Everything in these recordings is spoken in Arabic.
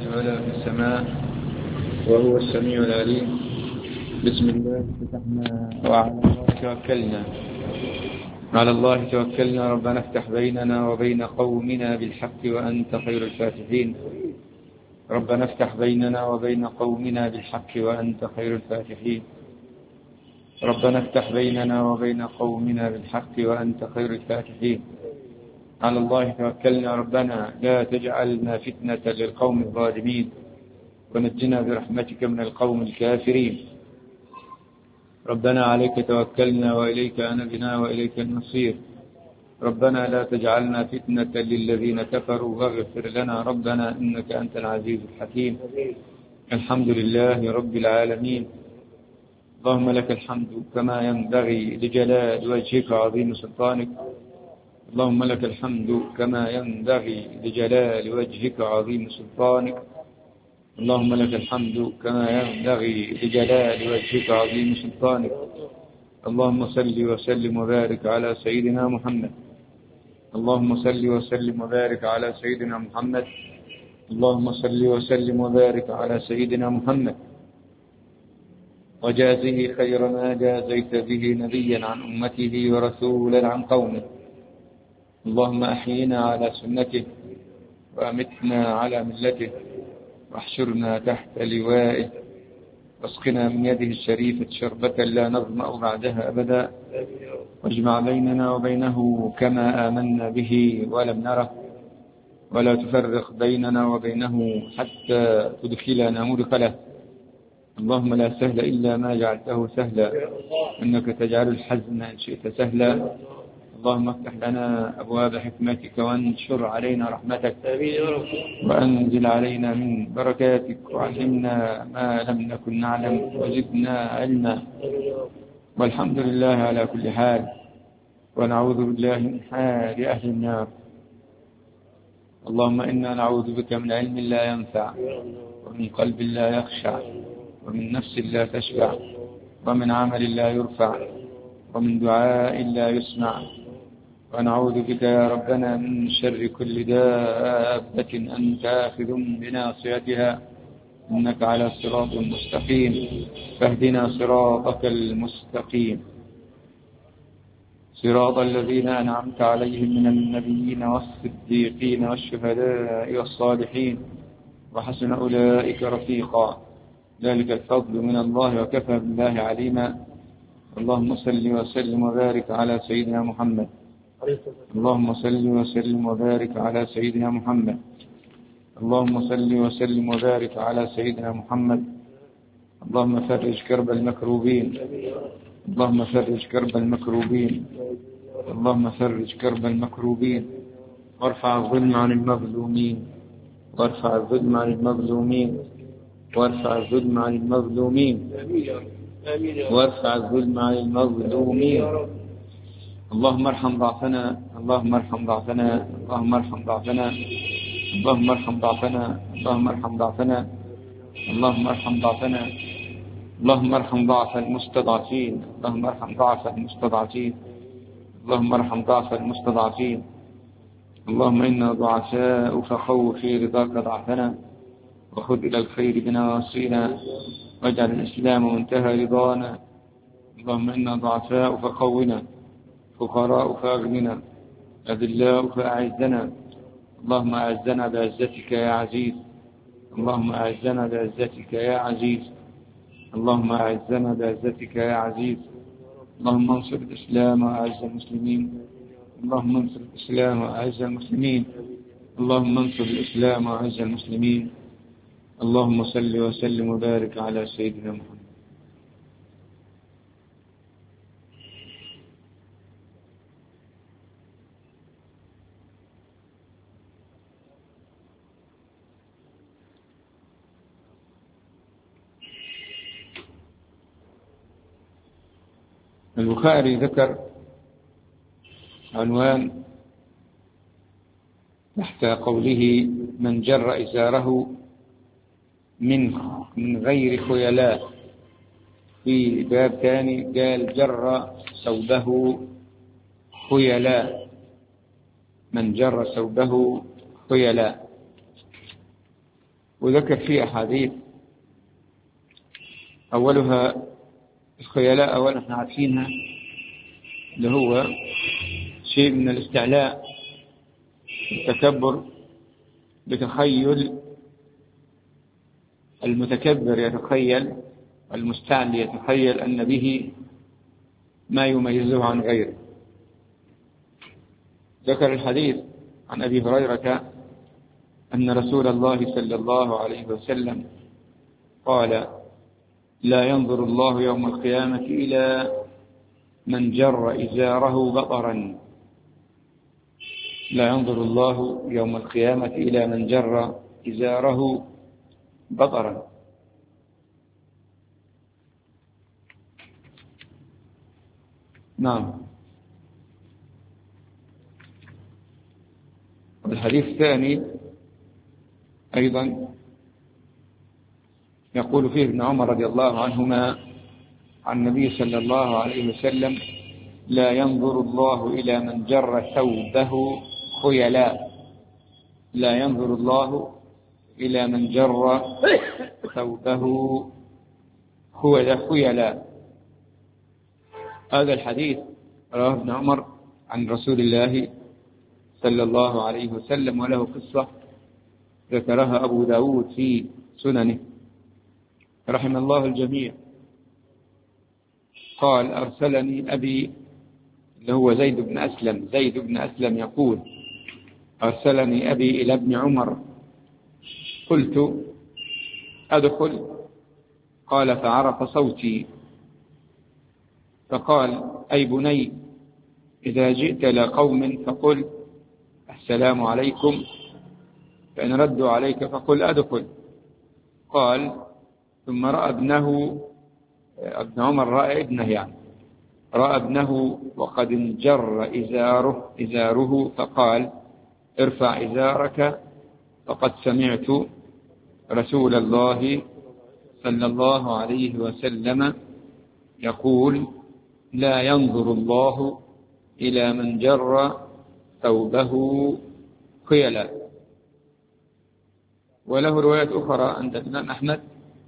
ولا في السماء وهو السميع العليم. بسم الله فتحنا وعلى الله توكلنا. على الله توكلنا. ربنا افتح بيننا وبين قومنا بالحق وأنت خير الفاتحين. ربنا افتح بيننا وبين قومنا بالحق وأنت خير الفاتحين. ربنا افتح بيننا وبين قومنا بالحق وأنت خير الفاتحين. على الله توكلنا. ربنا لا تجعلنا فتنة للقوم الظالمين ونجنا برحمتك من القوم الكافرين. ربنا عليك توكلنا وإليك أنبنا وإليك المصير. ربنا لا تجعلنا فتنة للذين كفروا واغفر لنا ربنا إنك أنت العزيز الحكيم. الحمد لله رب العالمين. اللهم لك الحمد كما ينبغي لجلال وجهك وعظيم سلطانك. اللهم لك الحمد كما ينبغي لجلال وجهك وعظيم سلطانك. اللهم لك الحمد كما ينبغي لجلال وجهك وعظيم سلطانك. اللهم صل وسلم وبارك على سيدنا محمد. اللهم صل وسلم وبارك على سيدنا محمد. اللهم صل وسلم وبارك على سيدنا محمد وجازه خير ما جازيت به نبيا عن أمته ورسولا عن قومه. اللهم أحينا على سنته وأمتنا على ملته واحشرنا تحت لوائه واسقنا من يده الشريفة شربة لا نظمأ بعدها أبدا. واجمع بيننا وبينه كما آمنا به ولم نره ولا تفرق بيننا وبينه حتى تدخلنا مدخله. اللهم لا سهل إلا ما جعلته سهلا إنك تجعل الحزن إن شئت سهلا. اللهم افتح لنا أبواب حكمتك وانشر علينا رحمتك وأنزل علينا من بركاتك وعلمنا ما لم نكن نعلم وزدنا علما. والحمد لله على كل حال. ونعوذ بالله من حال أهل النار. اللهم إنا نعوذ بك من علم لا ينفع ومن قلب لا يخشع ومن نفس لا تشبع ومن عمل لا يرفع ومن دعاء لا يسمع. ونعوذ بك يا ربنا من شر كل دابة أنت آخذ بناصيتها إنك على صراط مستقيم فاهدنا صراطك المستقيم صراط الذين أنعمت عليهم من النبيين والصديقين والشهداء والصالحين وحسن أولئك رفيقا. ذلك الفضل من الله وكفى بالله عليما. اللهم صل وسلم وبارك على سيدنا محمد. اللهم صل وسلم وبارك على سيدنا محمد. اللهم صل وسلم وبارك على سيدنا محمد. اللهم فرج كرب المكروبين. اللهم فرج كرب المكروبين. اللهم فرج كرب المكروبين وارفع الظلم عن المظلومين. وارفع الظلم عن المظلومين. وارفع الظلم عن المظلومين. وارفع الظلم عن المظلومين. اللهم ارحم ضعفنا. اللهم ارحم ضعفنا. اللهم ارحم ضعفنا. اللهم ارحم ضعفنا. اللهم ارحم ضعفنا. اللهم ارحم ضعفنا. اللهم ارحم ضعف المستضعفين. اللهم ارحم ضعف المستضعفين. اللهم ارحم ضعف المستضعفين. اللهم إنا ضعفاء فخو في رضاك ضعفنا وخذ إلى الخير بنواصينا واجعل الإسلام منتهى رضانا. اللهم إنا ضعفاء فقونا فقراء فأغننا أذلاء فأعزنا. اللهم أعزنا بعزتك يا عزيز. اللهم أعزنا بعزتك يا عزيز. اللهم أعزنا بعزتك يا عزيز. اللهم انصر الإسلام وأعز المسلمين. اللهم انصر الإسلام وأعز المسلمين. اللهم انصر الإسلام وأعز المسلمين. اللهم صل وسلم وبارك على سيدنا محمد. البخاري ذكر عنوان تحت قوله من جر إزاره من غير خيلاء. في باب ثاني قال جر ثوبه خيلاء. من جر ثوبه خيلاء. وذكر فيه أحاديث أولها الخيلاء، أولا احنا عارفينها، اللي هو شيء من الاستعلاء، التكبر، بتخيل المتكبر يتخيل، المستعلي يتخيل أن به ما يميزه عن غيره. ذكر الحديث عن أبي هريرة أن رسول الله صلى الله عليه وسلم قال: لا ينظر الله يوم القيامة إلى من جر إزاره بطرا. لا ينظر الله يوم القيامة إلى من جر إزاره بطرا. نعم. الحديث الثاني أيضا يقول فيه ابن عمر رضي الله عنهما عن النبي صلى الله عليه وسلم: لا ينظر الله إلى من جر ثوبه خيلاء. لا ينظر الله إلى من جر ثوبه خيلاء. هذا الحديث رواه ابن عمر عن رسول الله صلى الله عليه وسلم، وله قصة ذكرها أبو داود في سننه رحم الله الجميع. قال: أرسلني أبي، اللي هو زيد بن أسلم يقول: أرسلني أبي إلى ابن عمر، قلت: أدخل؟ قال: فعرف صوتي فقال: أي بني، إذا جئت لقوم فقل: السلام عليكم، فإن ردوا عليك فقل: أدخل. قال: ثم رأى ابنه، ابن عمر رأى ابنه، يعني رأى ابنه وقد انجر إزاره فقال: ارفع إزارك، فقد سمعت رسول الله صلى الله عليه وسلم يقول: لا ينظر الله إلى من جر ثوبه خيلا. وله رواية أخرى عند الإمام أحمد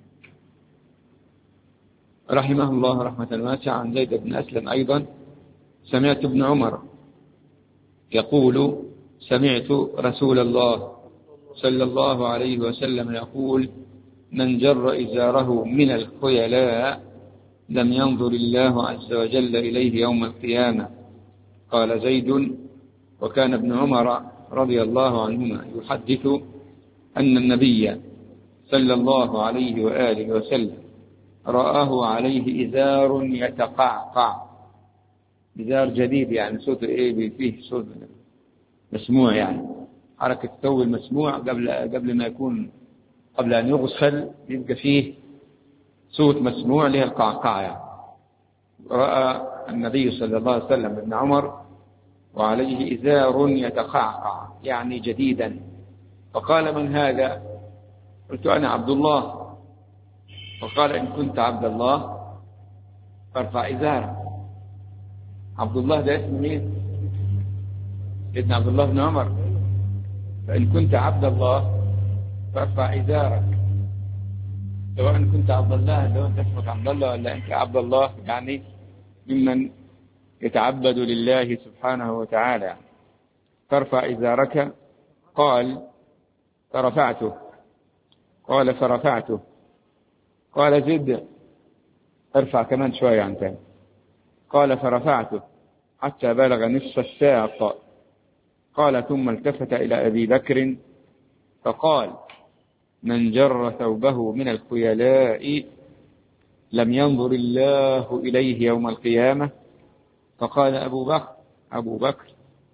رحمه الله رحمة واسعة عن زيد بن أسلم أيضا: سمعت ابن عمر يقول: سمعت رسول الله صلى الله عليه وسلم يقول: من جر إزاره من الخيلاء لم ينظر الله عز وجل إليه يوم القيامة. قال زيد: وكان ابن عمر رضي الله عنهما يحدث أن النبي صلى الله عليه وآله وسلم رآه عليه إزار يتقعقع. إزار جديد، يعني صوت فيه صوت مسموع، يعني حركة الثوب المسموع قبل ما يكون، قبل أن يغسل يبقى فيه صوت مسموع له القعقاع يعني. رأى النبي صلى الله عليه وسلم ابن عمر وعليه إزار يتقعقع، يعني جديدا. فقال: من هذا؟ قلت: أنا عبد الله. فقال: إن كنت عبد الله فارفع إزارك. عبد الله ده اسم مين؟ سيدنا عبد الله بن عمر. فإن كنت عبد الله فارفع إزارك. سواء كنت عبد الله، لو أنت اسمك عبد الله ولا أنت عبد الله، يعني ممن يتعبد لله سبحانه وتعالى. فارفع إزارك. قال: فرفعته. قال: فرفعته. قال: زد، ارفع كمان شوية عن تاني. قال: فرفعته حتى بلغ نصف الساق. قال: ثم التفت إلى أبي بكر فقال: من جر ثوبه من الخيلاء لم ينظر الله إليه يوم القيامة. فقال أبو بكر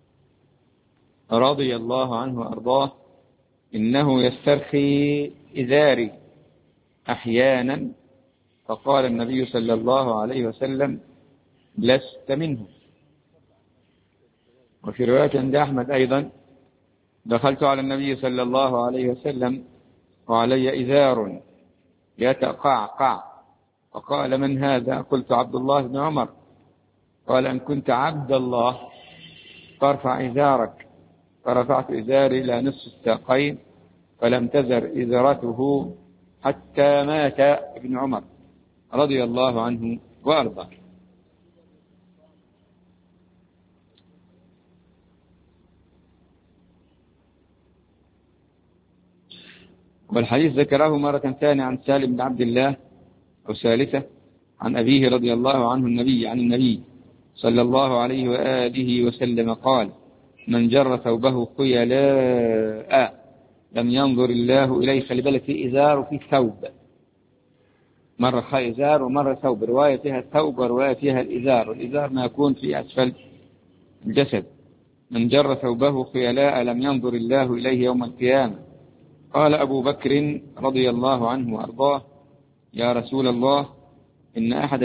رضي الله عنه وأرضاه: إنه يسترخي إزاري أحيانا. فقال النبي صلى الله عليه وسلم: لست منه. وفي رواية عند أحمد أيضا: دخلت على النبي صلى الله عليه وسلم وعلي إزار يتقعقع، فقال: من هذا؟ قلت: عبد الله بن عمر. قال: إن كنت عبد الله فارفع إزارك. فرفعت إزاري إلى نصف الساقين، فلم تزر إزرته حتى مات ابن عمر رضي الله عنه وأرضاه. والحديث ذكره مرة ثانية عن سالم بن عبد الله أو ثالثة عن أبيه رضي الله عنه عن النبي صلى الله عليه وآله وسلم قال: من جر ثوبه خيلاء لم ينظر الله إليه. خلي بالك، في إزار وفي ثوب، مرة إزار ومرة ثوب، رواية فيها الثوب ورواية فيها الإزار، والإزار ما يكون في أسفل الجسد. من جر ثوبه خيلاء لم ينظر الله إليه يوم القيامة. قال أبو بكر رضي الله عنه وأرضاه: يا رسول الله، إن أحد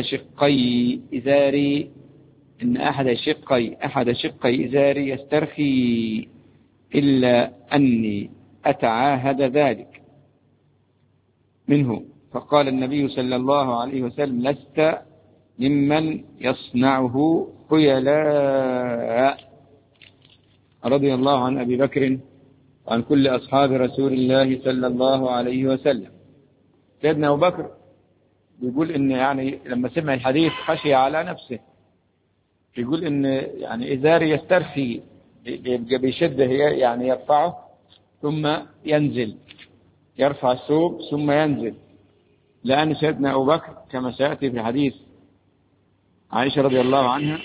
شقي إزاري يسترخي إلا أني أتعاهد ذلك منه. فقال النبي صلى الله عليه وسلم: لست ممن يصنعه خيلاء. رضي الله عن أبي بكر وعن كل أصحاب رسول الله صلى الله عليه وسلم. سيدنا أبو بكر بيقول إن يعني لما سمع الحديث خشي على نفسه، يقول إن يعني إزاري يسترخي، بيشده يعني يرفعه ثم ينزل، يرفع الثوب ثم ينزل، لأن سيدنا أبو بكر كما سيأتي في حديث عائشة رضي الله عنها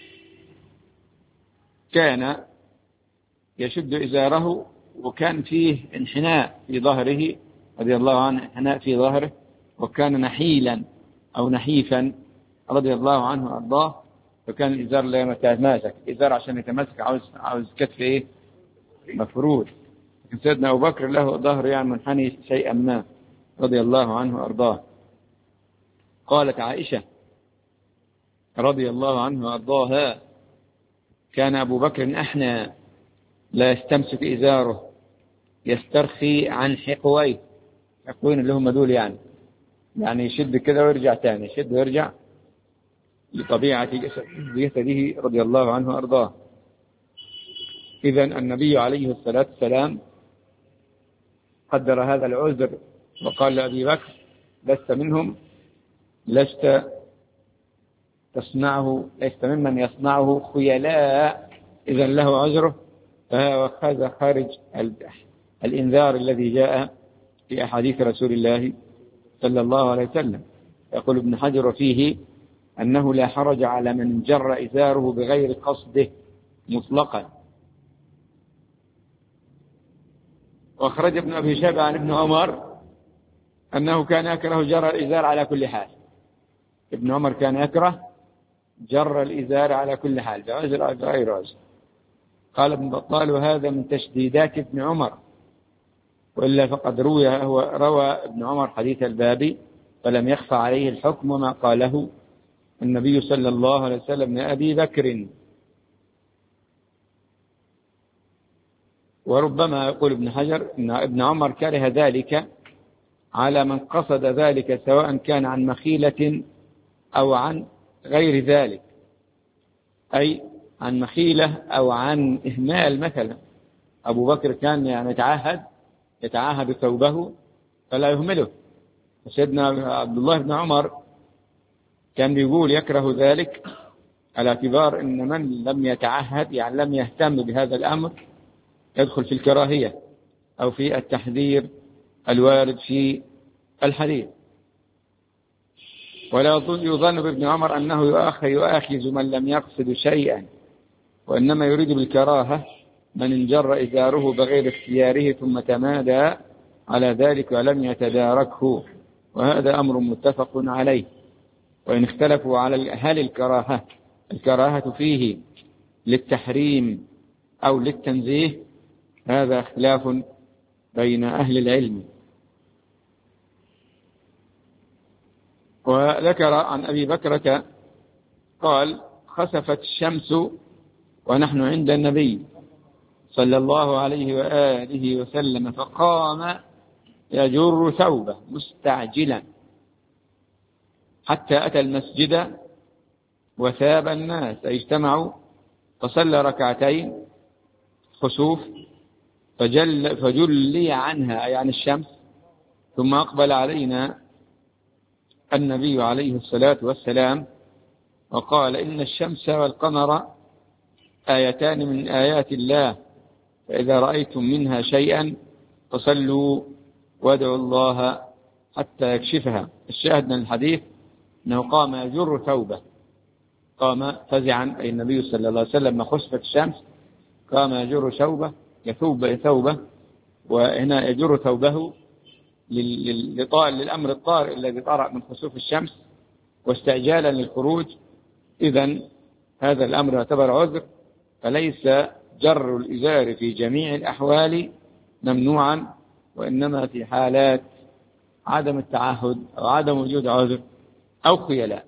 كان يشد إزاره وكان فيه انحناء في ظهره رضي الله عنه، انحناء في ظهره، وكان نحيلا أو نحيفا رضي الله عنه وأرضاه. فكان الإزار لا يتماسك، إزار عشان يتماسك عاوز كتف إيه؟ مفرود. لكن سيدنا أبو بكر له ظهر يعني منحني شيئا ما رضي الله عنه وأرضاه. قالت عائشة رضي الله عنه وأرضاها: كان أبو بكر أحنى لا يستمسك إزاره، يسترخي عن حقويه. حقوين اللي هم دول يعني يشد كده ويرجع تاني، يشد ويرجع لطبيعة جسده رضي الله عنه وأرضاه. إذن النبي عليه الصلاة والسلام قدر هذا العذر وقال لأبي بكر: لست منهم، لست ممن يصنعه خيلاء. إذن له عذره، فهذا خارج الإنذار الذي جاء في أحاديث رسول الله صلى الله عليه وسلم. يقول ابن حجر فيه أنه لا حرج على من جر إزاره بغير قصده مطلقا. وأخرج ابن أبي شيبة عن ابن عمر أنه كان يكره جر الإزار على كل حال. ابن عمر كان يكره جر الإزار على كل حال، بعذر أو غير عذر. قال ابن بطال: وهذا من تشديدات ابن عمر، وإلا فقد روى ابن عمر حديث الباب فلم يخفى عليه الحكم ما قاله النبي صلى الله عليه وسلم لأبي بكر. وربما يقول ابن حجر إن ابن عمر كره ذلك على من قصد ذلك، سواء كان عن مخيلة أو عن غير ذلك، أي عن مخيلة أو عن إهمال. مثلا أبو بكر كان يعني يتعاهد ثوبه فلا يهمله، سيدنا عبد الله بن عمر كان بيقول يكره ذلك على اعتبار أن من لم يتعهد يعني لم يهتم بهذا الأمر يدخل في الكراهية أو في التحذير الوارد في الحديث. ولا يظن بابن عمر أنه يؤاخذ من لم يقصد شيئا، وإنما يريد بالكراهة من انجر إزاره بغير اختياره ثم تمادى على ذلك ولم يتداركه، وهذا أمر متفق عليه. وإن اختلفوا على هل الكراهة فيه للتحريم أو للتنزيه، هذا اختلاف بين أهل العلم. وذكر عن أبي بكرة قال: خسفت الشمس ونحن عند النبي صلى الله عليه وآله وسلم، فقام يجر ثوبه مستعجلا حتى أتى المسجد وثاب الناس، اجتمعوا فصلى ركعتين خسوف، فجلي عنها أي عن الشمس، ثم أقبل علينا النبي عليه الصلاة والسلام وقال: إن الشمس والقمر آيتان من آيات الله، فإذا رأيتم منها شيئا فصلوا وادعوا الله حتى يكشفها. الشاهد من الحديث أنه قام يجر ثوبه، قام فزعا أي النبي صلى الله عليه وسلم ما خسفت الشمس، قام يجر ثوبه ثوبه، وهنا يجر ثوبه للأمر الطارئ الذي طرأ من خسوف الشمس واستعجالا للخروج. إذن هذا الأمر يعتبر عذر، فليس جر الإزار في جميع الأحوال ممنوعا، وإنما في حالات عدم التعهد أو عدم وجود عذر أو خيلاء.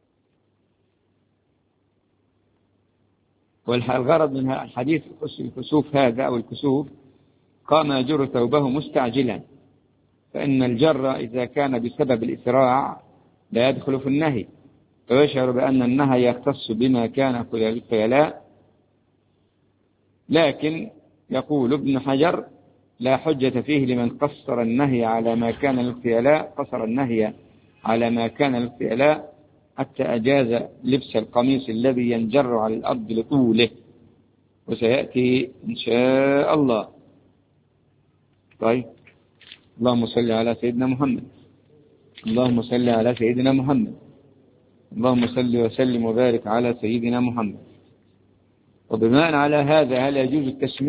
والغرض من الحديث الكسوف هذا أو الكسوف قام يجر ثوبه مستعجلا، فإن الجر إذا كان بسبب الإسراع لا يدخل في النهي، فيشعر بأن النهي يختص بما كان في الخيلاء. لكن يقول ابن حجر: لا حجة فيه لمن قصر النهي على ما كان للخيلاء، قصر النهي على ما كان للخيلاء حتى أجاز لبس القميص الذي ينجر على الأرض لطوله، وسيأتي إن شاء الله. طيب، اللهم صل على سيدنا محمد، اللهم صل على سيدنا محمد، اللهم صل وسلم وبارك على سيدنا محمد. وبناء على هذا، هل يجوز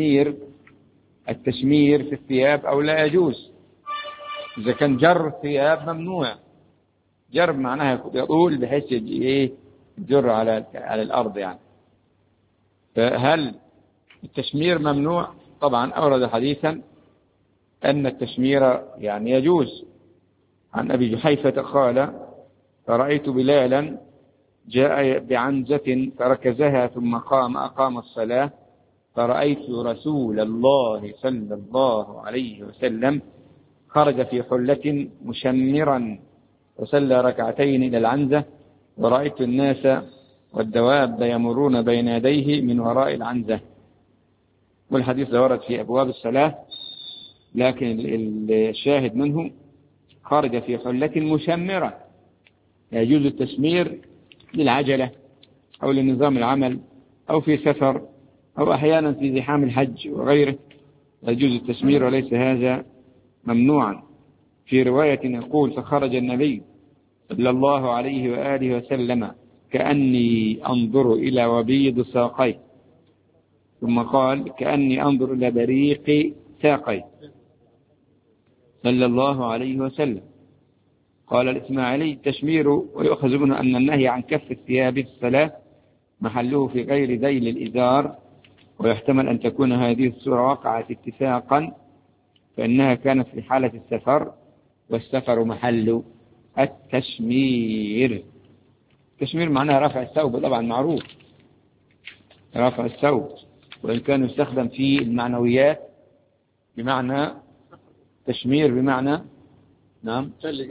التشمير في الثياب أو لا يجوز؟ إذا كان جر الثياب ممنوع، جر معناها يطول بحيث يجر على الأرض يعني. فهل التشمير ممنوع؟ طبعا أورد حديثا أن التشمير يعني يجوز. عن أبي جحيفة قال: فرأيت بلالا جاء بعنزة فركزها ثم أقام الصلاة، فرأيت رسول الله صلى الله عليه وسلم خرج في حلة مشمرا وصلى ركعتين إلى العنزة، ورأيت الناس والدواب يمرون بين يديه من وراء العنزة. والحديث ورد في أبواب الصلاة، لكن الشاهد منه خرج في حلة مشمرة. يجوز التشمير للعجلة أو لنظام العمل أو في سفر أو أحيانا في زحام الحج وغيره، يجوز التشمير وليس هذا ممنوعا. في رواية يقول: فخرج النبي صلى الله عليه وآله وسلم كأني أنظر إلى وبيض ساقيه، ثم قال: كأني أنظر إلى بريق ساقيه، صلى الله عليه وسلم. قال الإسماعيلي: التشمير ويؤخذ منه أن النهي عن كف الثياب في الصلاة محله في غير ذيل الإزار، ويحتمل أن تكون هذه السورة وقعت اتفاقا، فإنها كانت في حالة السفر، والسفر محل التشمير. التشمير معناها رفع الثوب، طبعا معروف رفع الثوب، وإن كان يستخدم في المعنويات بمعنى تشمير بمعنى نعم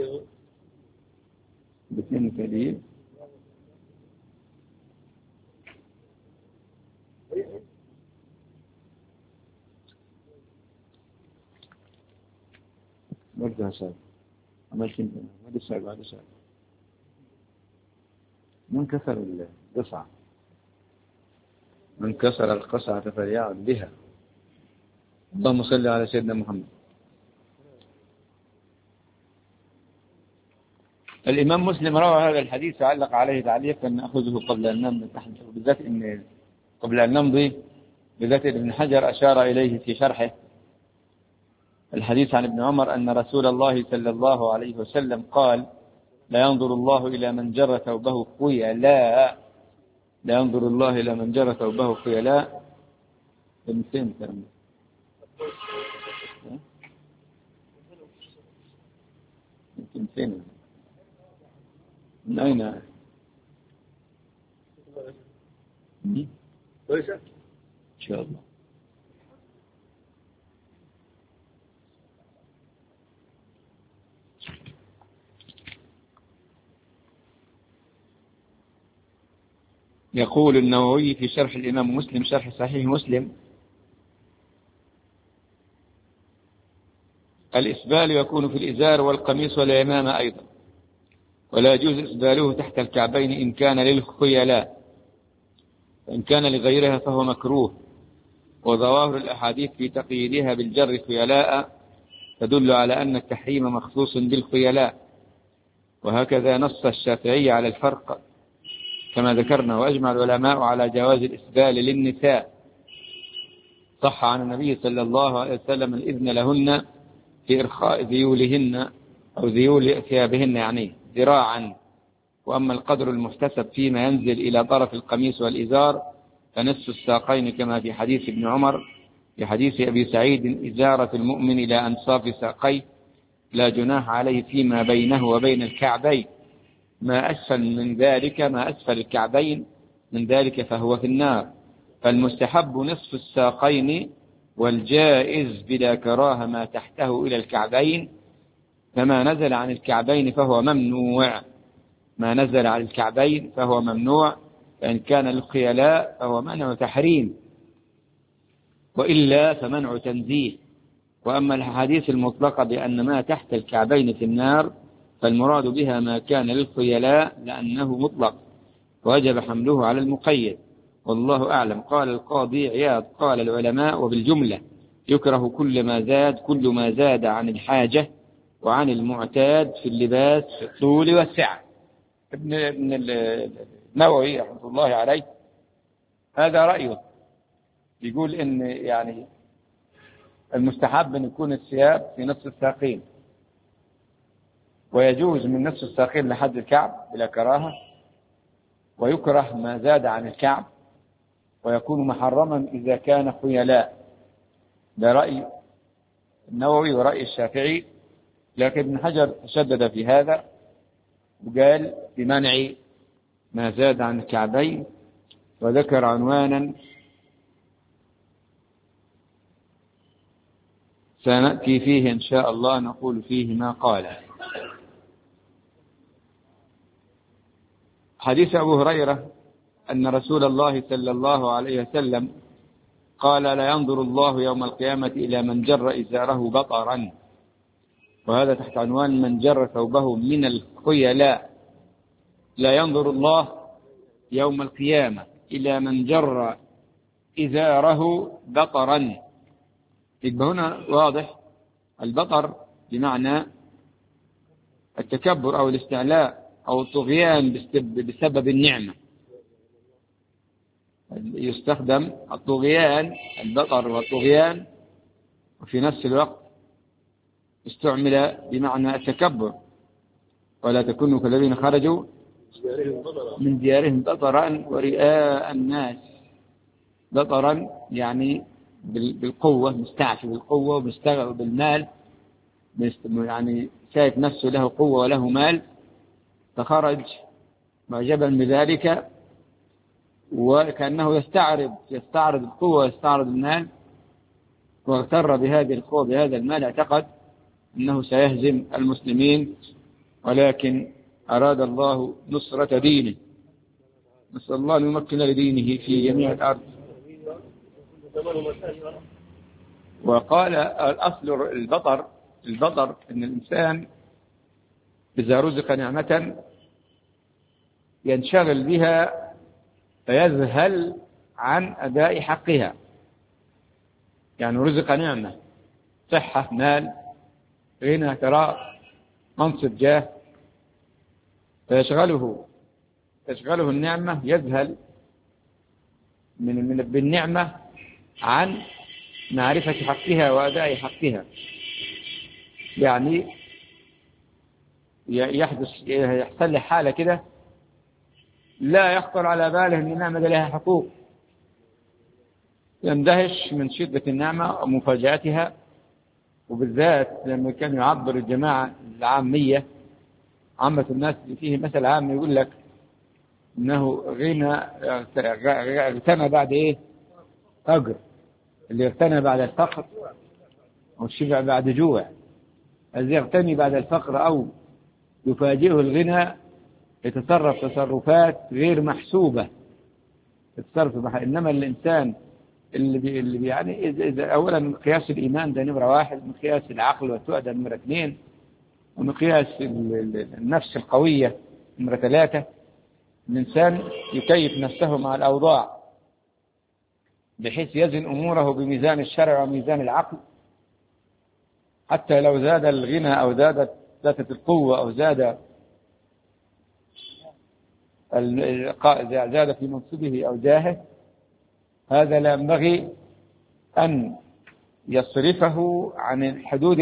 باثنين كثير. برجع سؤال عملت ما لسه بعد سؤال من كسر القصعة، من كسر القصعة فليعد بها. اللهم صل على سيدنا محمد. الإمام مسلم روى هذا الحديث وعلق عليه تعليقا نأخذه قبل أن نمضي، بالذات إن قبل أن نمضي بالذات ابن حجر أشار إليه في شرحه الحديث عن ابن عمر أن رسول الله صلى الله عليه وسلم قال: لا ينظر الله إلى من جر ثوبه خيلاء، لا ينظر الله إلى من جر ثوبه خيلاء. بمثين كلمة من أين كويسة إن شاء الله. يقول النووي في شرح الإمام مسلم، شرح صحيح مسلم: الإسبال يكون في الإزار والقميص والعمامة أيضا، ولا يجوز إسباله تحت الكعبين إن كان للخيلاء، فإن كان لغيرها فهو مكروه. وظواهر الأحاديث في تقييدها بالجر خيلاء تدل على أن التحريم مخصوص بالخيلاء، وهكذا نص الشافعي على الفرق كما ذكرنا. وأجمع العلماء على جواز الإسبال للنساء، صح عن النبي صلى الله عليه وسلم الإذن لهن في إرخاء ذيولهن أو ذيول ثيابهن يعني ذراعا. وأما القدر المحتسب فيما ينزل إلى طرف القميص والإزار فنصف الساقين كما في حديث ابن عمر، في حديث أبي سعيد: إزارة المؤمن إلى أنصاف ساقيه لا جناح عليه فيما بينه وبين الكعبين، ما أسفل من ذلك، ما أسفل الكعبين من ذلك فهو في النار. فالمستحب نصف الساقين، والجائز بلا كراهة ما تحته إلى الكعبين، فما نزل عن الكعبين فهو ممنوع، ما نزل عن الكعبين فهو ممنوع، فإن كان للخيلاء فهو منع تحريم، وإلا فمنع تنزيه. وأما الحديث المطلقة بأن ما تحت الكعبين في النار فالمراد بها ما كان للخيلاء لأنه مطلق وجب حمله على المقيد، والله أعلم. قال القاضي عياض: قال العلماء وبالجملة يكره كل ما زاد عن الحاجة وعن المعتاد في اللباس في الطول والسعة. ابن النووي رحمه الله عليه هذا رأيه، يقول إن يعني المستحب أن يكون الثياب في نصف الساقين، ويجوز من نصف الساقين لحد الكعب بلا كراهة، ويكره ما زاد عن الكعب، ويكون محرما إذا كان خيلاء. ده رأي النووي ورأي الشافعي، لكن ابن حجر شدد في هذا وقال بمنع ما زاد عن الكعبين، وذكر عنوانا سنأتي فيه إن شاء الله نقول فيه ما قال. حديث أبو هريرة أن رسول الله صلى الله عليه وسلم قال: لا ينظر الله يوم القيامة إلى من جر إزاره بطرا، وهذا تحت عنوان من جر ثوبه من الخيلاء. لا ينظر الله يوم القيامة إلى من جر إزاره بطرا. يبقى هنا واضح البطر بمعنى التكبر أو الاستعلاء أو الطغيان بسبب النعمة. يستخدم الطغيان، البطر والطغيان، وفي نفس الوقت استعمل بمعنى التكبر. ولا تكونوا كالذين خرجوا من ديارهم بطرا ورئاء الناس. بطرا يعني بالقوة، مستعفي بالقوة ومستغل بالمال، يعني شايف نفسه له قوة وله مال، فخرج معجبا بذلك وكأنه يستعرض القوة ويستعرض المال، واغتر بهذه القوة بهذا المال، اعتقد أنه سيهزم المسلمين، ولكن أراد الله نصرة دينه. نسأل الله أن يمكن لدينه في جميع الأرض. وقال الأصل البطر إن الإنسان إذا رزق نعمة ينشغل بها فيذهل عن أداء حقها. يعني رزق نعمة، صحة، مال، غنى، ثراء، منصب، جاه، فيشغله النعمة، يذهل بالنعمة عن معرفة حقها وأداء حقها. يعني يحصل له حالة كده لا يخطر على باله أن النعمة لها حقوق، يندهش من شدة النعمة ومفاجأتها. وبالذات لما كان يعبر الجماعة العامية، عامة الناس فيه مثل عام يقول لك إنه غنى اغتنى بعد إيه؟ فقر. اللي اغتنى بعد الفقر أو الشبع بعد جوع. الذي يغتني بعد الفقر أو يفاجئه الغنى يتصرف تصرفات غير محسوبة، إنما الإنسان يعني إذا أولا مقياس الإيمان ده نمرة 1، مقياس العقل والتؤدة ده نمرة 2، ومقياس النفس القوية نمرة 3. الإنسان يكيف نفسه مع الأوضاع بحيث يزن أموره بميزان الشرع وميزان العقل، حتى لو زاد الغنى أو زادت القوة أو زاد في منصبه أو جاهه، هذا لا ينبغي أن يصرفه عن حدود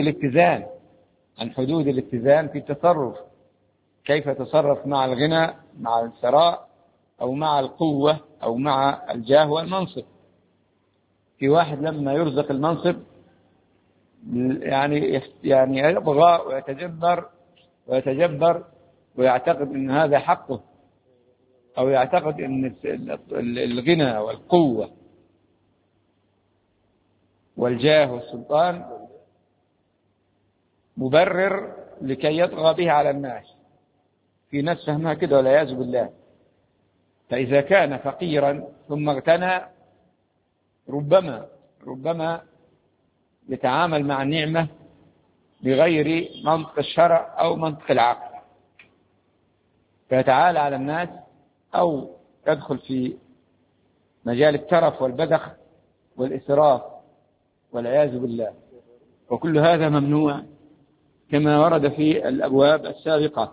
الاتزان في التصرف، كيف يتصرف مع الغنى، مع الثراء، أو مع القوة، أو مع الجاه والمنصب. في واحد لما يرزق المنصب يعني يبغى ويتجبر ويعتقد أن هذا حقه، أو يعتقد أن الغنى والقوة والجاه والسلطان مبرر لكي يطغى به على الناس. في ناس فهمها كده والعياذ بالله. فإذا كان فقيرا ثم اغتنى ربما يتعامل مع النعمة بغير منطق الشرع أو منطق العقل، فيتعالى على الناس أو يدخل في مجال الترف والبذخ والإسراف والعياذ بالله. وكل هذا ممنوع كما ورد في الأبواب السابقة.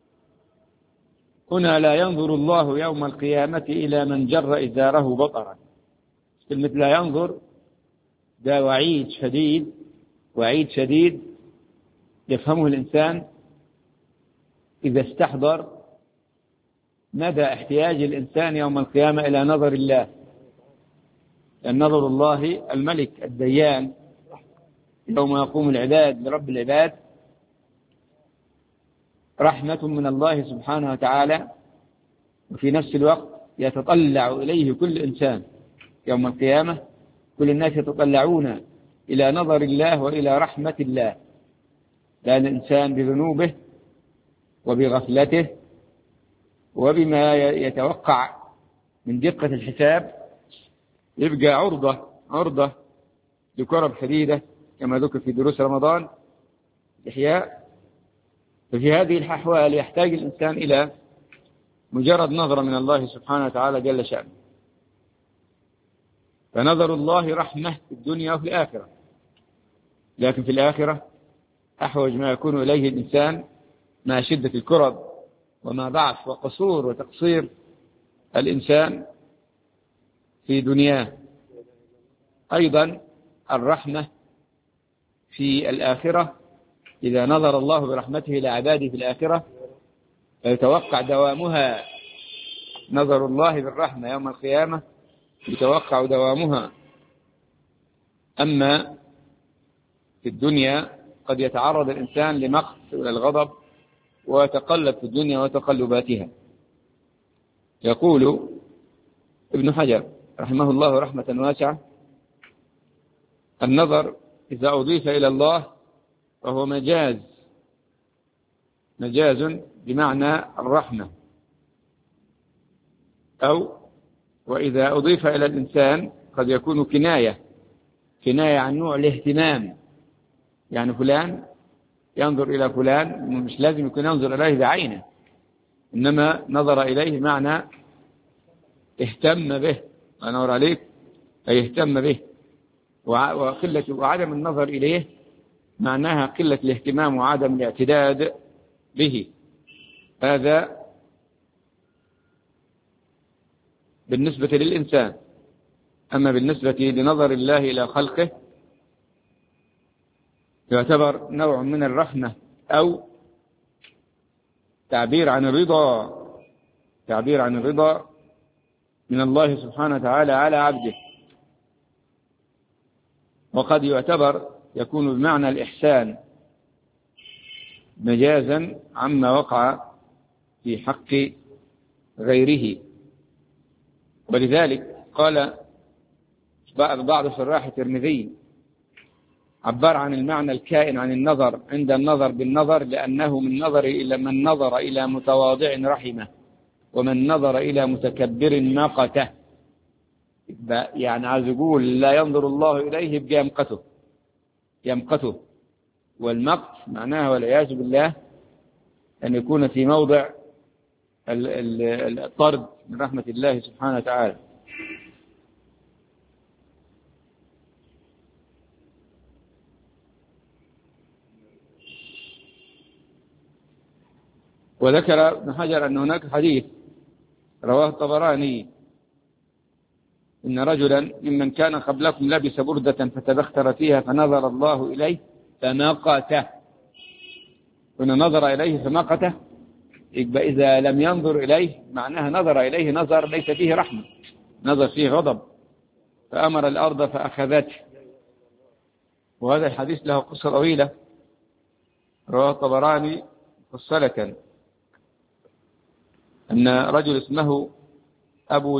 هنا لا ينظر الله يوم القيامة إلى من جر إزاره بطرا. كلمة لا ينظر ده وعيد شديد يفهمه الإنسان إذا استحضر مدى احتياج الإنسان يوم القيامة إلى نظر الله. لأن نظر الله الملك الديان يوم يقوم العباد لرب العباد رحمة من الله سبحانه وتعالى، وفي نفس الوقت يتطلع إليه كل إنسان يوم القيامة. كل الناس يتطلعون إلى نظر الله وإلى رحمة الله، لأن الإنسان بذنوبه وبغفلته وبما يتوقع من دقة الحساب يبقى عرضة لكرب شديدة كما ذكر في دروس رمضان الإحياء. ففي هذه الأحوال يحتاج الإنسان إلى مجرد نظرة من الله سبحانه وتعالى جل شأنه. فنظر الله رحمة في الدنيا وفي الآخرة، لكن في الآخرة أحوج ما يكون إليه الإنسان مع شدة الكرب وما ضعف وقصور وتقصير الإنسان في دنياه. أيضا الرحمة في الآخرة، إذا نظر الله برحمته إلى عباده في الآخرة فيتوقع دوامها. نظر الله بالرحمة يوم القيامة يتوقع دوامها. أما في الدنيا قد يتعرض الإنسان لمقت والغضب ويتقلب في الدنيا وتقلباتها. يقول ابن حجر رحمه الله رحمة واسعة: النظر إذا أضيف إلى الله فهو مجاز بمعنى الرحمة، أو وإذا أضيف إلى الإنسان قد يكون كناية عن نوع الاهتمام. يعني فلان ينظر إلى فلان، مش لازم يكون ينظر إليه بعينه، إنما نظر إليه معنى اهتم به. أنور عليك، أي اهتم به. وعدم النظر إليه معناها قلة الاهتمام وعدم الاعتداد به. هذا بالنسبة للإنسان. أما بالنسبة لنظر الله إلى خلقه يعتبر نوع من الرحمة، أو تعبير عن الرضا من الله سبحانه وتعالى على عبده. وقد يكون بمعنى الإحسان مجازا عما وقع في حق غيره. ولذلك قال بعض شراح الترمذي عبر عن المعنى الكائن عن النظر عند النظر بالنظر، لأنه من نظر إلى متواضع رحمه، ومن نظر إلى متكبر مقته. يعني عايز يقول لا ينظر الله إليه بيمقته، يمقته. والمقت معناها والعياذ بالله أن يكون في موضع الطرد من رحمة الله سبحانه وتعالى. وذكر ابن حجر أن هناك حديث رواه الطبراني إن رجلا ممن كان قبلكم لبس بردة فتبختر فيها فنظر الله إليه فمقته. هنا نظر إليه فمقته، يبقى إذا لم ينظر إليه معناها نظر إليه نظر ليس فيه رحمة، نظر فيه غضب، فأمر الأرض فأخذته. وهذا الحديث له قصة طويلة رواه الطبراني مفصلة، أن رجل اسمه أبو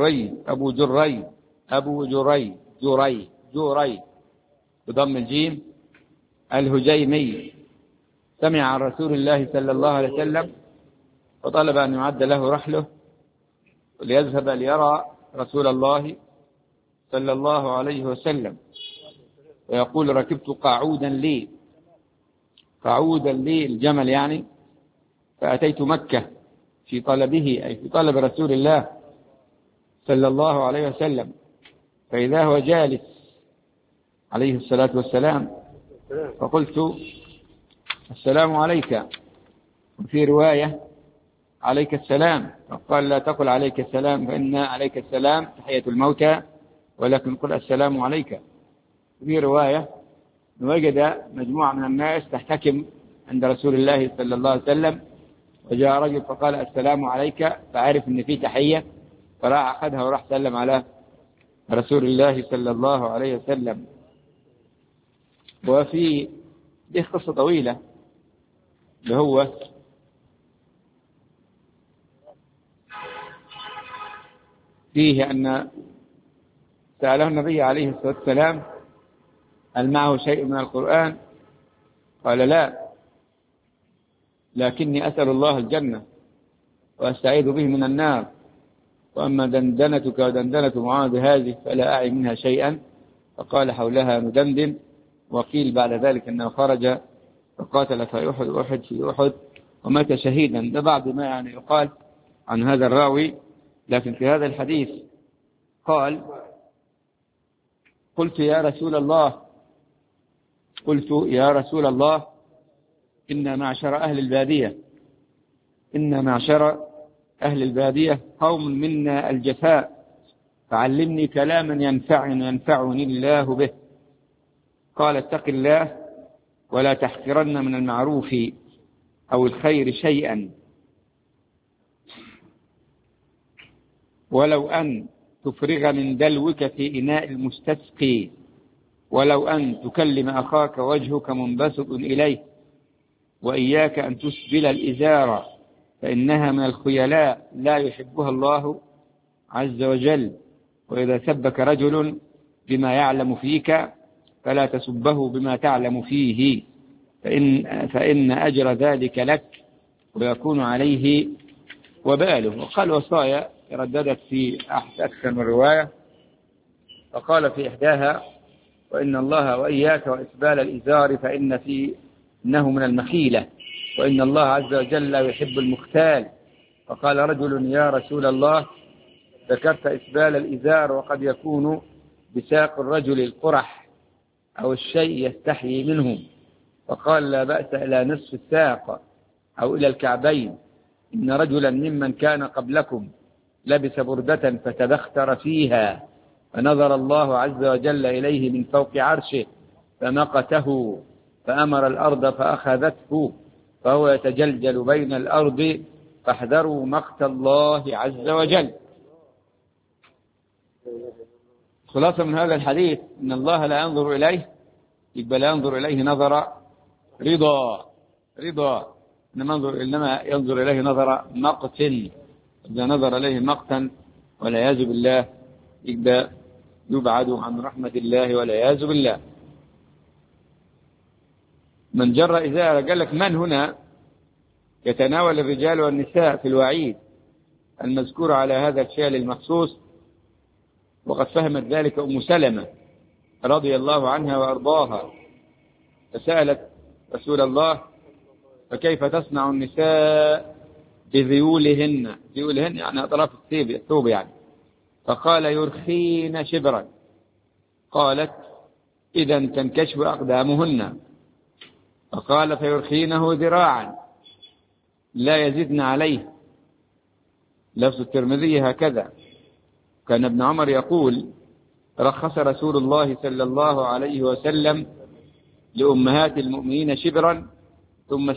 جري بضم الجيم الهجيمي سمع عن رسول الله صلى الله عليه وسلم وطلب أن يعد له رحله ليذهب ليرى رسول الله صلى الله عليه وسلم، ويقول ركبت قعودا لي الجمل يعني، فأتيت مكة في طلبه أي في طلب رسول الله صلى الله عليه وسلم، فإذا هو جالس عليه الصلاة والسلام، فقلت السلام عليك، وفي رواية عليك السلام، فقال لا تقل عليك السلام فإن عليك السلام تحية الموتى، ولكن قل السلام عليك. في رواية وجد مجموعة من الناس تحتكم عند رسول الله صلى الله عليه وسلم، وجاء رجل فقال السلام عليك، فعرف ان في تحية، فراح أخذها وراح سلم على رسول الله صلى الله عليه وسلم. وفي دي قصة طويلة اللي هو فيه أن سأله النبي عليه الصلاة والسلام هل معه شيء من القرآن؟ قال لا، لكني أسأل الله الجنة وأستعيذ به من النار، وأما دندنتك ودندنة معاذ هذه فلا أعي منها شيئا، فقال حولها ندندن. وقيل بعد ذلك أنه خرج فقاتل في أحد ومات شهيدا. ده بعض ما يعني يقال عن هذا الراوي. لكن في هذا الحديث قال قلت يا رسول الله إن معشر أهل البادية قوم منا الجفاء، فعلمني كلاما ينفعني الله به. قال اتق الله ولا تحقرن من المعروف أو الخير شيئا، ولو أن تفرغ من دلوك في إناء المستسقي، ولو أن تكلم أخاك وجهك منبسط إليه، وإياك أن تسبل الإزار فإنها من الخيلاء لا يحبها الله عز وجل. وإذا سبك رجل بما يعلم فيك فلا تسبه بما تعلم فيه، فإن أجر ذلك لك ويكون عليه وباله. وقال وصايا رددت في أكثر من رواية، فقال في إحداها وإن الله وإياك وإسبال الإزار إنه من المخيلة، وإن الله عز وجل لا يحب المختال. فقال رجل يا رسول الله ذكرت إسبال الإزار وقد يكون بساق الرجل القرح أو الشيء يستحيي منه، فقال لا بأس إلى نصف الساق أو إلى الكعبين. إن رجلا ممن كان قبلكم لبس بردة فتبختر فيها فنظر الله عز وجل إليه من فوق عرشه فمقته، فأمر الأرض فأخذته، فهو يتجلجل بين الأرض، فاحذروا مقت الله عز وجل. خلاصة من هذا الحديث إن الله لا ينظر إليه، يبقى لا ينظر إليه نظر رضا، إنما ينظر إليه نظر مقت. إذا نظر إليه مقتا والعياذ بالله يبقى يبعد عن رحمة الله والعياذ بالله. من جر إزاره، قال لك من هنا يتناول الرجال والنساء في الوعيد المذكور على هذا الفعل المخصوص، وقد فهمت ذلك أم سلمة رضي الله عنها وأرضاها، فسألت رسول الله: فكيف تصنع النساء بذيولهن؟ ذيولهن يعني أطراف الثوب يعني. فقال: يرخين شبرا. قالت: إذا تنكشف أقدامهن. فقال: فيرخينه ذراعا لا يزدن عليه. لفظ الترمذي هكذا. كان ابن عمر يقول: رخص رسول الله صلى الله عليه وسلم لأمهات المؤمنين شبرا، ثم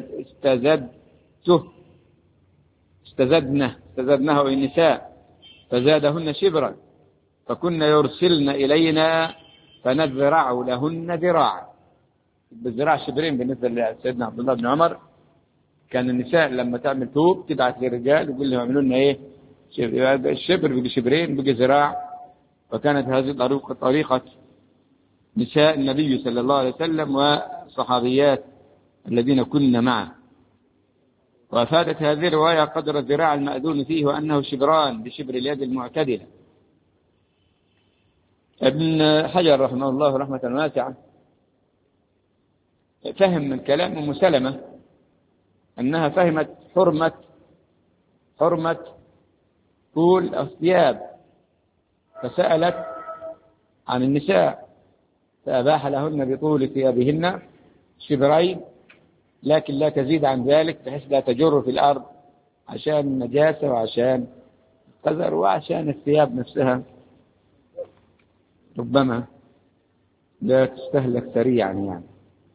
استزدنه النساء فزادهن شبرا، فكن يرسلن إلينا فنذرع لهن ذراعا. بالذراع شبرين بالنسبة لسيدنا عبد الله بن عمر. كان النساء لما تعمل ثوب تبعث للرجال ويقول لهم اعملوا لنا ايه؟ الشبر بقي شبرين بقي ذراع. وكانت هذه طريقة نساء النبي صلى الله عليه وسلم وصحابيات الذين كنا معه. وأفادت هذه الرواية قدر الذراع المأذون فيه وأنه شبران بشبر اليد المعتدلة. ابن حجر رحمه الله رحمة واسعة فهم من كلام أم سلمة أنها فهمت حرمة طول الثياب، فسألت عن النساء فأباح لهن بطول ثيابهن شبرين، لكن لا تزيد عن ذلك بحيث لا تجر في الأرض عشان النجاسة وعشان القذر وعشان الثياب نفسها ربما لا تستهلك سريعا يعني.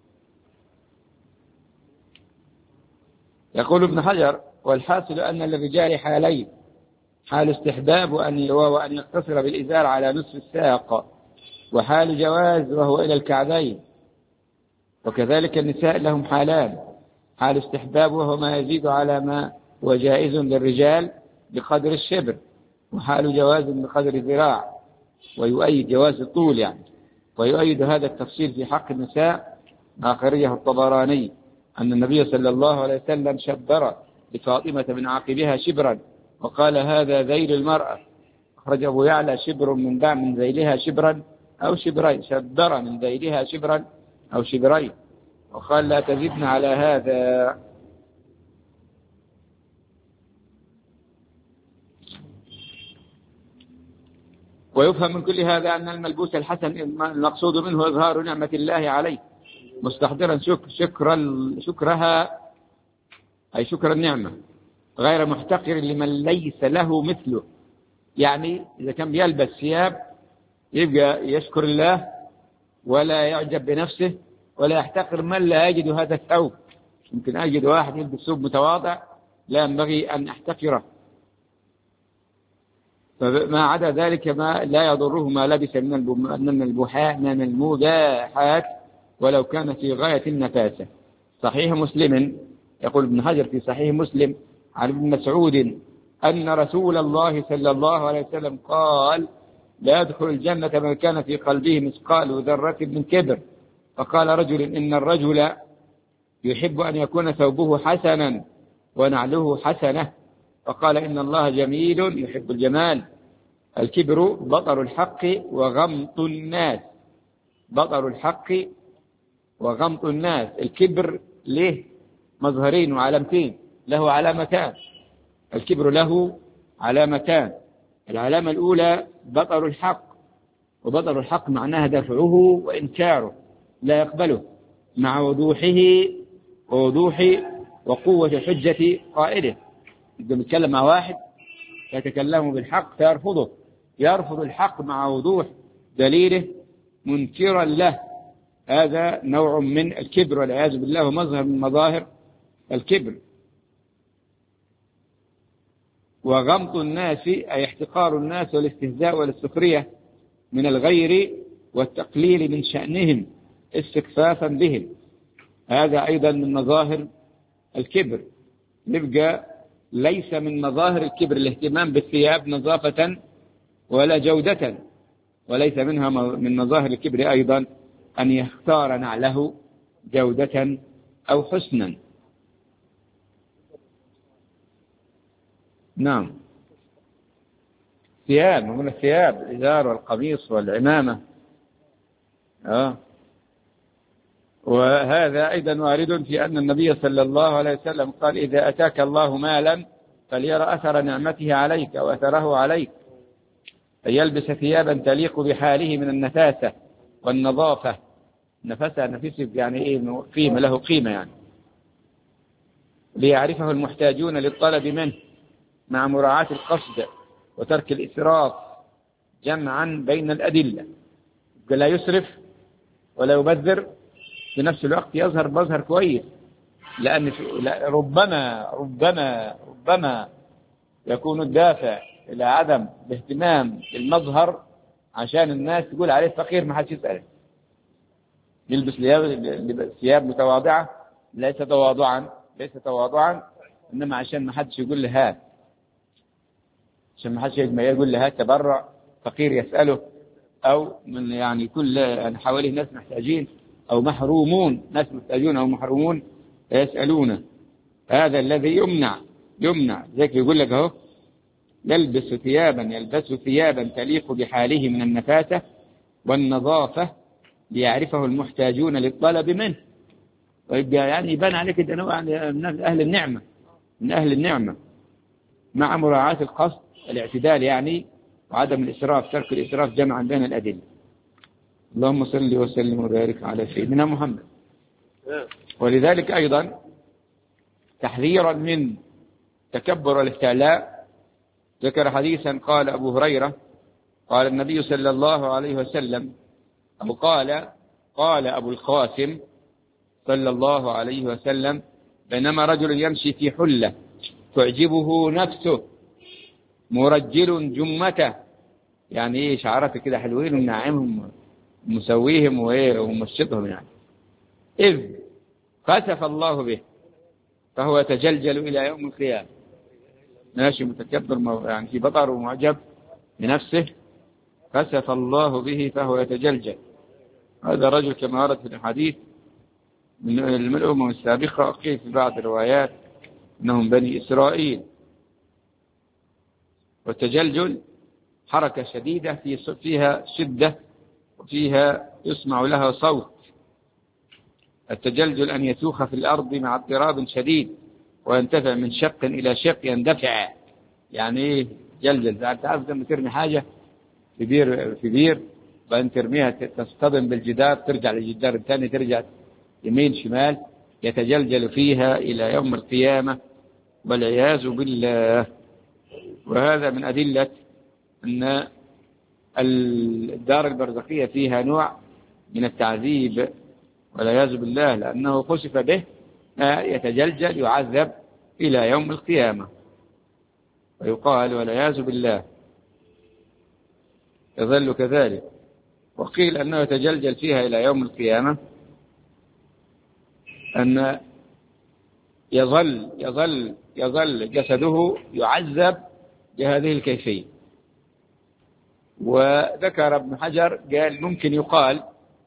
يقول ابن حجر: والحاصل أن للرجال حالين: حال استحباب وأن يقتصر بالإزار على نصف الساق، وحال جواز وهو إلى الكعبين. وكذلك النساء لهم حالان: حال استحباب وهو ما يزيد على ما هو جائز للرجال بقدر الشبر، وحال جواز بقدر الذراع، ويؤيد جواز الطول يعني. ويؤيد هذا التفصيل في حق النساء ما أخرجه الطبراني أن النبي صلى الله عليه وسلم شبر لفاطمة من عاقبها شبرا وقال: هذا ذيل المرأة. أخرج أبو يعلى: شبر من ذيلها شبرا أو شبرين، شبر من ذيلها شبرا أو شبرين. وقال: لا تزدن على هذا. ويفهم من كل هذا أن الملبوس الحسن المقصود منه إظهار نعمة الله عليه مستحضرا شكرها أي شكر النعمة، غير محتقر لمن ليس له مثله. يعني إذا كان بيلبس ثياب يبقى يشكر الله ولا يعجب بنفسه ولا يحتقر من لا يجد هذا الثوب. يمكن أجد واحد يلبس ثوب متواضع لا ينبغي أن أحتقره، فما عدا ذلك ما لا يضره ما لبس من المباحات ولو كان في غاية النفاسة. صحيح مسلم، يقول ابن حجر في صحيح مسلم عن ابن مسعود أن رسول الله صلى الله عليه وسلم قال: لا يدخل الجنة من كان في قلبه مثقال ذرة من كبر. فقال رجل: إن الرجل يحب أن يكون ثوبه حسنا ونعله حسنة. فقال: إن الله جميل يحب الجمال. الكبر بطر الحق وغمط الناس. بطر الحق وغمط الناس. الكبر له مظهرين وعلامتين، له علامتان. الكبر له علامتان: العلامة الأولى بطر الحق، وبطر الحق معناها دفعه وإنكاره، لا يقبله مع ووضوح وقوة حجة قائله. إذا بيتكلم مع واحد يتكلم بالحق فيرفضه، يرفض الحق مع وضوح دليله منكرا له. هذا نوع من الكبر والعياذ بالله، ومظهر من مظاهر الكبر. وغمط الناس أي احتقار الناس والاستهزاء والاستخرية من الغير والتقليل من شأنهم استكفافا بهم. هذا أيضا من مظاهر الكبر. يبقى ليس من مظاهر الكبر الاهتمام بالثياب نظافة ولا جودة، وليس منها من مظاهر الكبر أيضا أن يختار نعله جودة أو حسنا. نعم. ثياب، من الثياب الإزار والقميص والعمامة. وهذا أيضا وارد في أن النبي صلى الله عليه وسلم قال: إذا أتاك الله مالا فليرى أثر نعمته عليك وأثره عليك، فيلبس ثيابا تليق بحاله من النفاسة والنظافة. نفسه نفسه يعني إيه؟ قيمة، له قيمة يعني. ليعرفه المحتاجون للطلب منه مع مراعاة القصد وترك الإسراف، جمعا بين الأدلة. لا يسرف ولا يبذر، في نفس الوقت يظهر مظهر كويس، لأن ربما يكون الدافع إلى عدم الاهتمام بالمظهر عشان الناس تقول عليه فقير ما حدش يسأله. يلبس ثياب متواضعة، ليس تواضعا، إنما عشان ما حدش يقول له هات، عشان ما حدش يقول له هات تبرع، فقير يسأله، أو من يعني كل حواليه ناس محتاجين أو محرومون، ناس محتاجون أو محرومون يسألونه. هذا الذي يمنع ذلك يقول لك أهو: يلبس ثيابا تليق بحاله من النفاسة والنظافة، ليعرفه المحتاجون للطلب منه. ويبقى يعني يبان عليك أنه من أهل النعمة، مع مراعاة القصد الاعتدال يعني، وعدم الإسراف، ترك الإسراف، جمعا بين الأدلة. اللهم صل وسلم وبارك على سيدنا محمد. ولذلك أيضا تحذيرا من تكبر والاستعلاء، ذكر حديثا قال أبو هريرة: قال النبي صلى الله عليه وسلم، أو قال أبو القاسم صلى الله عليه وسلم: بينما رجل يمشي في حلة تعجبه نفسه مرجل جمته، يعني إيه؟ شعرته كده حلوين ومنعمهم مسويهم ومشطهم يعني. إذ خسف الله به فهو يتجلجل إلى يوم القيامة. ماشي متكبر يعني في بطر ومعجب بنفسه، خسف الله به فهو يتجلجل. هذا رجل كما ورد في الحديث من الأمم السابقة، قيل في بعض الروايات أنهم بني إسرائيل. والتجلجل حركة شديدة فيها شدة وفيها يسمع لها صوت. التجلجل أن يسوخ في الأرض مع اضطراب شديد وينتفع من شق إلى شق، يندفع يعني إيه جلجل؟ تعرف لما ترمي حاجة في بير وأن ترميها تصطدم بالجدار، ترجع للجدار الثاني، ترجع يمين شمال، يتجلجل فيها إلى يوم القيامة والعياذ بالله. وهذا من أدلة أن الدار البرزخية فيها نوع من التعذيب والعياذ بالله، لأنه خسف به يتجلجل يعذب إلى يوم القيامة. ويقال والعياذ بالله يظل كذلك. وقيل أنه يتجلجل فيها إلى يوم القيامة، أن يظل جسده يعذب بهذه الكيفية. وذكر ابن حجر قال ممكن يقال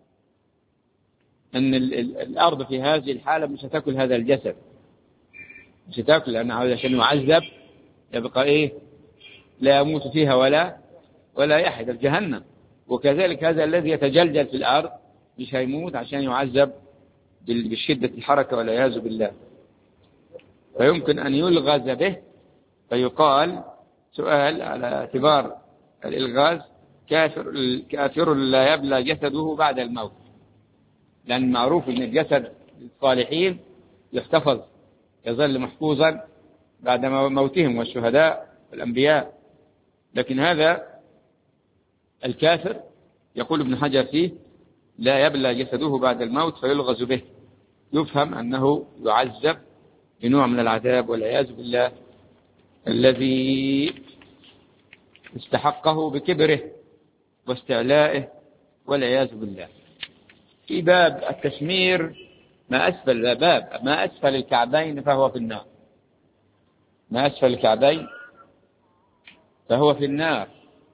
أن الأرض في هذه الحالة مش هتأكل هذا الجسد، مش هتأكل، لأنه عشان يعذب يبقى إيه؟ لا يموت فيها ولا يحيى في جهنم. وكذلك هذا الذي يتجلجل في الأرض مش هيموت عشان يعذب بشدة الحركة والعياذ بالله. فيمكن أن يلغز به، فيقال سؤال على اعتبار الإلغاز: كافر لا يبلى جسده بعد الموت، لأن معروف أن الجسد الصالحين يحتفظ، يظل محفوظا بعد موتهم، والشهداء والأنبياء. لكن هذا الكافر يقول ابن حجر فيه لا يبلى جسده بعد الموت فيلغز به، يفهم أنه يعذب بنوع من العذاب والعياذ بالله الذي استحقه بكبره واستعلائه والعياذ بالله. في باب التشمير ما أسفل الكعبين فهو في النار، ما أسفل الكعبين فهو في النار.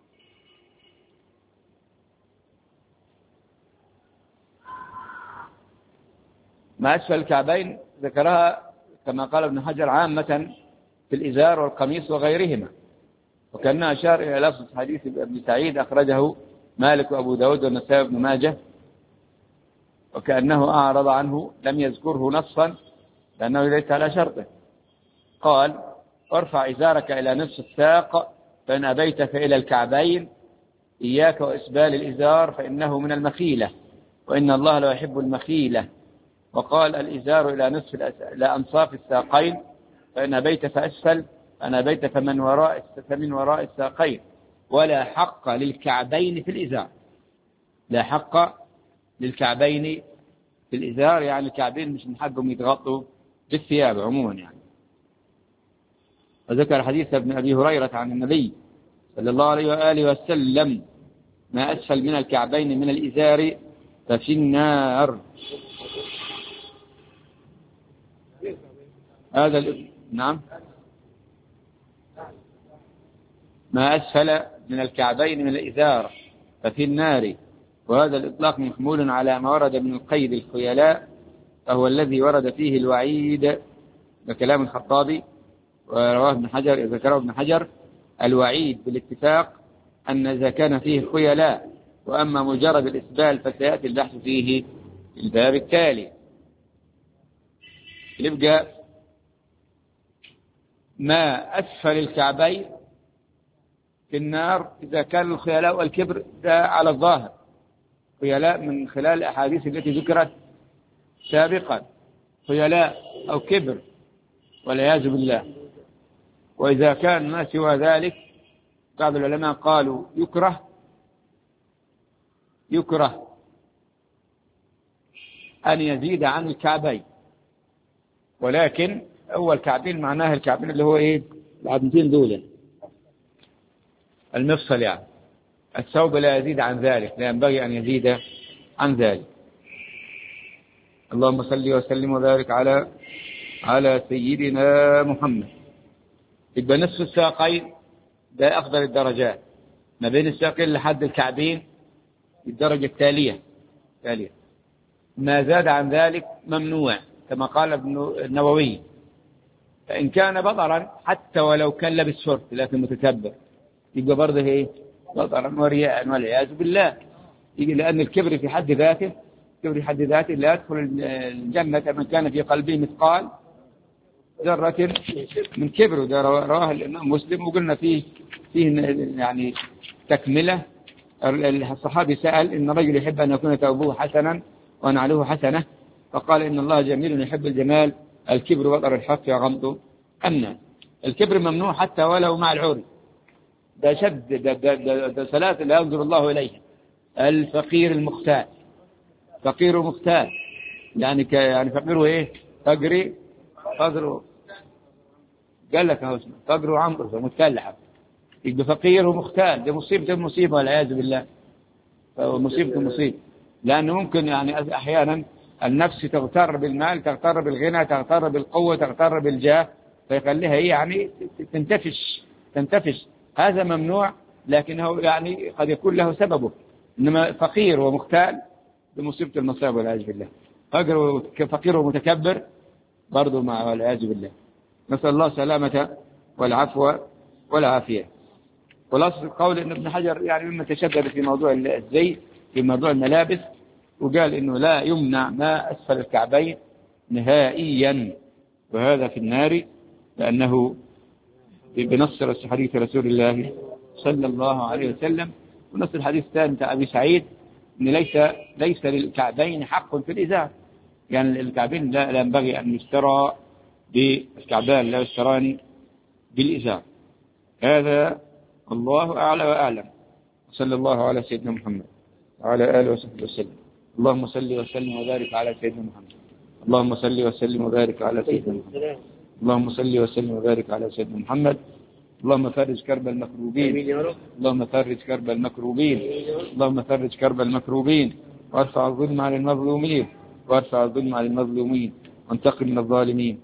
ما أسفل الكعبين ذكرها كما قال ابن حجر عامة في الإزار والقميص وغيرهما، وكأنه أشار إلى لفظ حديث ابن سعيد أخرجه مالك وأبو داود والنسائي بن ماجه، وكأنه أعرض عنه لم يذكره نصا لأنه ليس على شرطه. قال: ارفع إزارك إلى نصف الساق فإن أبيت فإلى الكعبين، إياك وإسبال الإزار فإنه من المخيلة وإن الله لا يحب المخيلة. وقال: الإزار إلى نصف إلى أنصاف الساقين، فإن أبيت فأسفل، فإن أبيت فمن وراء الساقين. ولا حق للكعبين في الإزار، لا حق للكعبين في الإزار، يعني الكعبين مش من حقهم يتغطوا بالثياب عموما يعني. وذكر حديث ابن أبي هريرة عن النبي صلى الله عليه وآله وسلم: ما أسفل من الكعبين من الإزار ففي النار. نعم، ما أسفل من الكعبين من الإزار ففي النار. وهذا الإطلاق محمول على ما ورد من القيد الخيلاء، فهو الذي ورد فيه الوعيد، بكلام الخطابي. ورواه ابن حجر، ذكره ابن حجر: الوعيد بالاتفاق أن إذا كان فيه خيلاء، وأما مجرد الإسبال فسيأتي البحث فيه في الباب التالي. يبقى ما أسفل الكعبين في النار إذا كان الخيلاء والكبر، ده على الظاهر خيلاء من خلال الأحاديث التي ذكرت سابقا، خيلاء أو كبر والعياذ بالله. وإذا كان ما سوى ذلك، بعض العلماء قالوا يكره أن يزيد عن الكعبين، ولكن أول كعبين معناه الكعبين اللي هو إيه؟ العظمتين دول، المفصل يعني. الثوب لا يزيد عن ذلك، لا ينبغي أن يزيد عن ذلك. اللهم صل وسلم وبارك على سيدنا محمد. يبقى نصف الساقين ده أفضل الدرجات، ما بين الساقين لحد الكعبين الدرجة التالية. ما زاد عن ذلك ممنوع، كما قال ابن النووي: فإن كان بطرا حتى ولو كان لبس شرط لكن متكبر، يبقى برضه ايه؟ بطرا ورياء والعياذ بالله. يجي لأن الكبر في حد ذاته لا يدخل الجنة من كان في قلبه مثقال ذرة من كبر. ده رواه الإمام مسلم. وقلنا فيه يعني تكملة. الصحابي سأل: إن رجل يحب أن يكون ثوبه حسنا ونعله حسنة، فقال: إن الله جميل يحب الجمال، الكبر بطر الحق وغمط الناس. الكبر ممنوع حتى ولو مع العري. ده شد، ده ثلاثة لا ينظر الله إليها: الفقير المختال، فقير مختال يعني فقيره إيه؟ فقري قدره، قال لك اسمه فقره عمره متكلحة، يبقى فقير ومختال. ده مصيبة والعياذ بالله. مصيبة، لأنه ممكن يعني أحيانا النفس تغتر بالمال، تغتر بالغنى، تغتر بالقوة، تغتر بالجاه، فيخليها يعني تنتفش. هذا ممنوع، لكنه يعني قد يكون له سببه. إنما فقير ومختال بمصيبة المصائب والعياذ بالله. فقير ومتكبر برضو مع والعياذ بالله. نسأل الله سلامة والعفو والعافية. خلاصة القول إن ابن حجر يعني مما تشدد في موضوع الزي، في موضوع الملابس، وقال إنه لا يمنع ما أسفل الكعبين نهائيا، وهذا في النار، لأنه بنص حديث رسول الله صلى الله عليه وسلم. ونص الحديث الثاني بتاع أبي سعيد: إن ليس للكعبين حق في الإزار، يعني الكعبين لا ينبغي أن يشترى بالكعبان، لا يشتران بالإزار. هذا الله أعلى وأعلم. صلى الله على سيدنا محمد وعلى آله وصحبه وسلم. اللهم صل وسلم وبارك على سيدنا محمد. اللهم صل وسلم وبارك على سيدنا محمد. اللهم صل وسلم وبارك على سيدنا محمد. اللهم فرج كرب المكروبين. اللهم فرج كرب المكروبين. اللهم فرج كرب المكروبين، وارفع الظلم عن المظلومين، وانتقم من الظالمين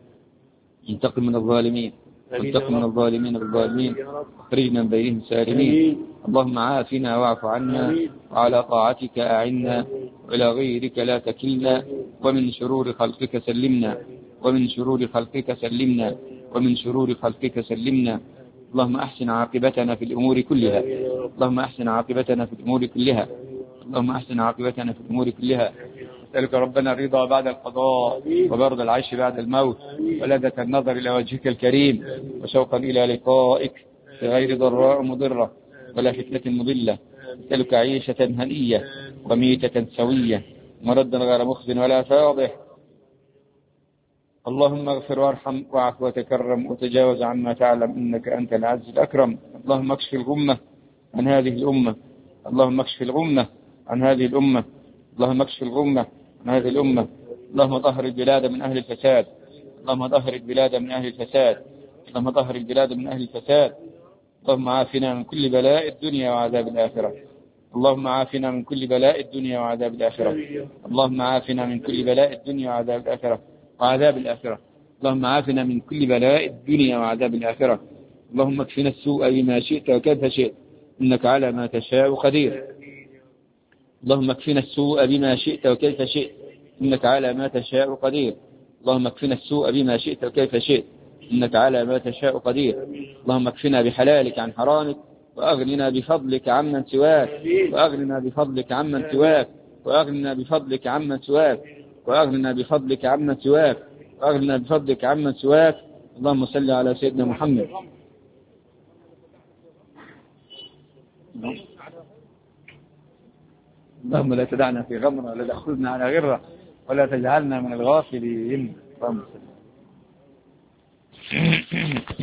بالظالمين، اخرجنا من بينهم سالمين. اللهم عافنا واعف عنا، وعلى طاعتك أعنا، وإلى غيرك لا تكلنا، ومن شرور خلقك سلمنا. اللهم أحسن عاقبتنا في الأمور كلها. اللهم أحسن عاقبتنا في الأمور كلها. اللهم أحسن عاقبتنا في الأمور كلها. نسألك ربنا الرضا بعد القضاء، وبرد العيش بعد الموت، ولذة النظر إلى وجهك الكريم، وشوقا إلى لقائك في غير ضراء مضرة ولا فتنة مضلة. نسألك عيشة هنية وميتة سوية، مردا غير مخزن ولا فاضح. اللهم اغفر وارحم واعف وتكرم وتجاوز عما تعلم إنك أنت العز الأكرم. اللهم اكشف الغمة عن هذه الأمة. اللهم اكشف الغمة عن هذه الأمة. اللهم اكشف الغمة عن هذه الأمة. اللهم طهر البلاد من أهل الفساد. اللهم طهر البلاد من أهل الفساد. اللهم طهر البلاد من أهل الفساد. اللهم عافنا من كل بلاء الدنيا وعذاب الآخرة. اللهم عافنا من كل بلاء الدنيا وعذاب الآخرة. اللهم عافنا من كل بلاء الدنيا وعذاب الآخرة وعذاب الآخرة. اللهم عافنا من كل بلاء الدنيا وعذاب الآخرة. اللهم اكفنا السوء بما شئت وكيف شئت إنك على ما تشاء قدير. اللهم اكفنا السوء بما شئت وكيف شئت إنك على ما تشاء قدير. اللهم اكفنا السوء بما شئت وكيف شئت إنك على ما تشاء قدير. اللهم اكفنا بحلالك عن حرامك، وأغننا بفضلك عمن سواك، وأغننا بفضلك عمن سواك، وأغننا بفضلك عمن سواك، وأغننا بفضلك عمن سواك، وأغننا بفضلك عمن سواك. اللهم صل على سيدنا محمد. اللهم لا تدعنا في غمرة ولا تأخذنا على غرة ولا تجعلنا من الغافلين. اللهم صل